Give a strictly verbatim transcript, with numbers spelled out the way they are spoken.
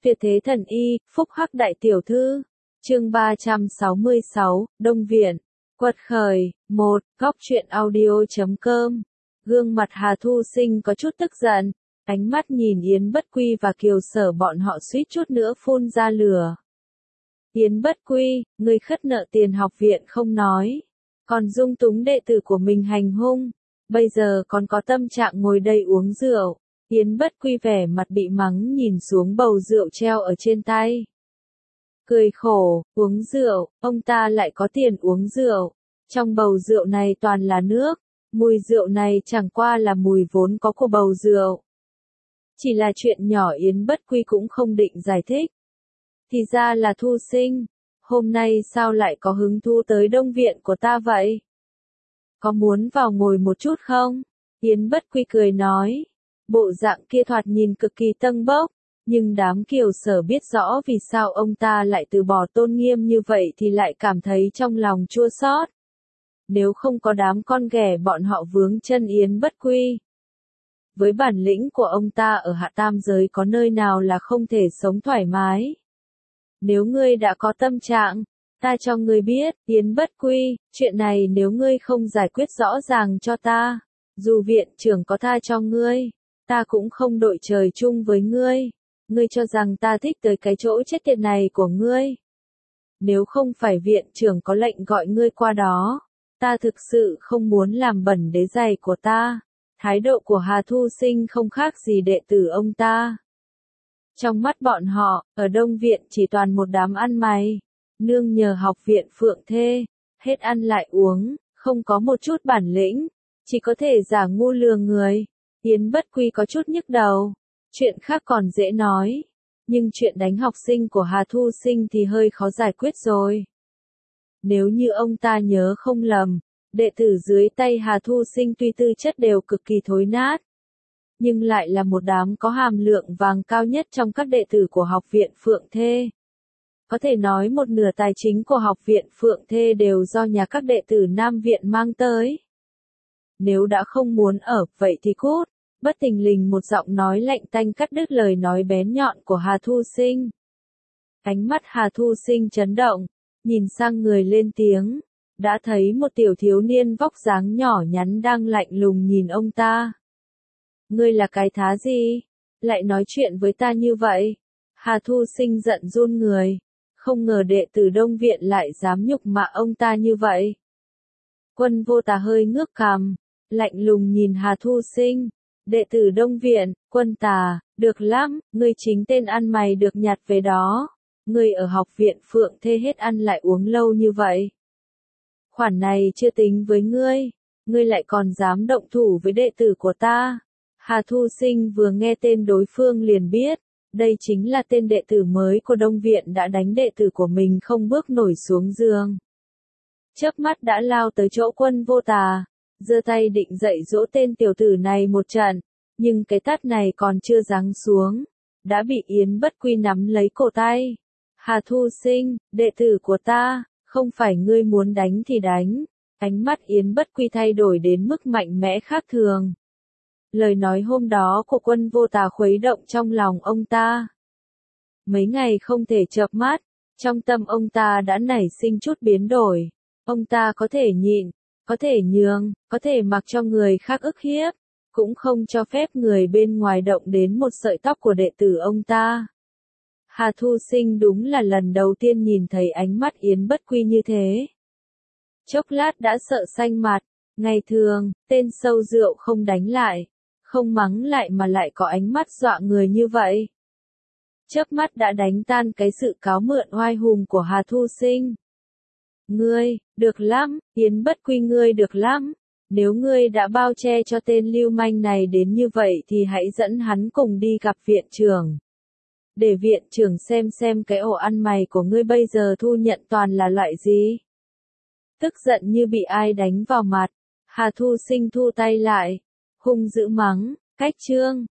Tuyệt thế thần y, phúc hắc đại tiểu thư. Chương ba trăm sáu mươi sáu, Đông Viện. Quật khởi. một. Góc truyện audio chấm com. Gương mặt Hà Thu Sinh có chút tức giận, ánh mắt nhìn Yến Bất Quy và Kiều Sở bọn họ suýt chút nữa phun ra lửa. Yến Bất Quy, ngươi khất nợ tiền học viện không nói, còn dung túng đệ tử của mình hành hung, bây giờ còn có tâm trạng ngồi đây uống rượu. Yến Bất Quy vẻ mặt bị mắng nhìn xuống bầu rượu treo ở trên tay. Cười khổ, uống rượu, ông ta lại có tiền uống rượu. Trong bầu rượu này toàn là nước, mùi rượu này chẳng qua là mùi vốn có của bầu rượu. Chỉ là chuyện nhỏ Yến Bất Quy cũng không định giải thích. Thì ra là Thu Sinh, hôm nay sao lại có hứng thú tới Đông Viện của ta vậy? Có muốn vào ngồi một chút không? Yến Bất Quy cười nói. Bộ dạng kia thoạt nhìn cực kỳ tâng bốc, nhưng đám Kiều Sở biết rõ vì sao ông ta lại từ bỏ tôn nghiêm như vậy thì lại cảm thấy trong lòng chua xót. Nếu không có đám con ghẻ bọn họ vướng chân Yến Bất Quy. Với bản lĩnh của ông ta ở hạ tam giới có nơi nào là không thể sống thoải mái. Nếu ngươi đã có tâm trạng, ta cho ngươi biết, Yến Bất Quy, chuyện này nếu ngươi không giải quyết rõ ràng cho ta, dù viện trưởng có tha cho ngươi, ta cũng không đội trời chung với ngươi. Ngươi cho rằng ta thích tới cái chỗ chết tiệt này của ngươi. Nếu không phải viện trưởng có lệnh gọi ngươi qua đó, ta thực sự không muốn làm bẩn đế giày của ta. Thái độ của Hà Thu Sinh không khác gì đệ tử ông ta. Trong mắt bọn họ, ở Đông Viện chỉ toàn một đám ăn mày, nương nhờ học viện Phượng Thê, hết ăn lại uống, không có một chút bản lĩnh, chỉ có thể giả ngu lừa người. Yến Bất Quy có chút nhức đầu, chuyện khác còn dễ nói, nhưng chuyện đánh học sinh của Hà Thu Sinh thì hơi khó giải quyết rồi. Nếu như ông ta nhớ không lầm, đệ tử dưới tay Hà Thu Sinh tuy tư chất đều cực kỳ thối nát, nhưng lại là một đám có hàm lượng vàng cao nhất trong các đệ tử của học viện Phượng Thê. Có thể nói một nửa tài chính của học viện Phượng Thê đều do nhà các đệ tử Nam Viện mang tới. Nếu đã không muốn ở, vậy thì cút. Bất thình lình một giọng nói lạnh tanh cắt đứt lời nói bén nhọn của Hà Thu Sinh. Ánh mắt Hà Thu Sinh chấn động, nhìn sang người lên tiếng, đã thấy một tiểu thiếu niên vóc dáng nhỏ nhắn đang lạnh lùng nhìn ông ta. Ngươi là cái thá gì? Lại nói chuyện với ta như vậy? Hà Thu Sinh giận run người, không ngờ đệ tử Đông Viện lại dám nhục mạ ông ta như vậy. Quân Vô Tà hơi ngước cằm, lạnh lùng nhìn Hà Thu Sinh. Đệ tử Đông Viện, Quân Tà, được lắm, ngươi chính tên ăn mày được nhặt về đó. Ngươi ở học viện Phượng Thê hết ăn lại uống lâu như vậy. Khoản này chưa tính với ngươi, ngươi lại còn dám động thủ với đệ tử của ta. Hà Thu Sinh vừa nghe tên đối phương liền biết, đây chính là tên đệ tử mới của Đông Viện đã đánh đệ tử của mình không bước nổi xuống giường. Chớp mắt đã lao tới chỗ Quân Vô Tà, giơ tay định dạy dỗ tên tiểu tử này một trận, nhưng cái tát này còn chưa giáng xuống, đã bị Yến Bất Quy nắm lấy cổ tay. Hà Thu Sinh, đệ tử của ta, không phải ngươi muốn đánh thì đánh. Ánh mắt Yến Bất Quy thay đổi đến mức mạnh mẽ khác thường. Lời nói hôm đó của Quân Vô Tà khuấy động trong lòng ông ta. Mấy ngày không thể chợp mắt, trong tâm ông ta đã nảy sinh chút biến đổi. Ông ta có thể nhịn, có thể nhường, có thể mặc cho người khác ức hiếp, cũng không cho phép người bên ngoài động đến một sợi tóc của đệ tử ông ta. Hà Thu Sinh đúng là lần đầu tiên nhìn thấy ánh mắt Yến Bất Quy như thế. Chốc lát đã sợ xanh mặt, ngày thường, tên sâu rượu không đánh lại, không mắng lại mà lại có ánh mắt dọa người như vậy. Chớp mắt đã đánh tan cái sự cáo mượn oai hùng của Hà Thu Sinh. Ngươi, được lắm, Yến Bất Quy ngươi được lắm. Nếu ngươi đã bao che cho tên lưu manh này đến như vậy thì hãy dẫn hắn cùng đi gặp viện trưởng. Để viện trưởng xem xem cái ổ ăn mày của ngươi bây giờ thu nhận toàn là loại gì. Tức giận như bị ai đánh vào mặt, Hà Thu Sinh thu tay lại, hung dữ mắng, cách chương,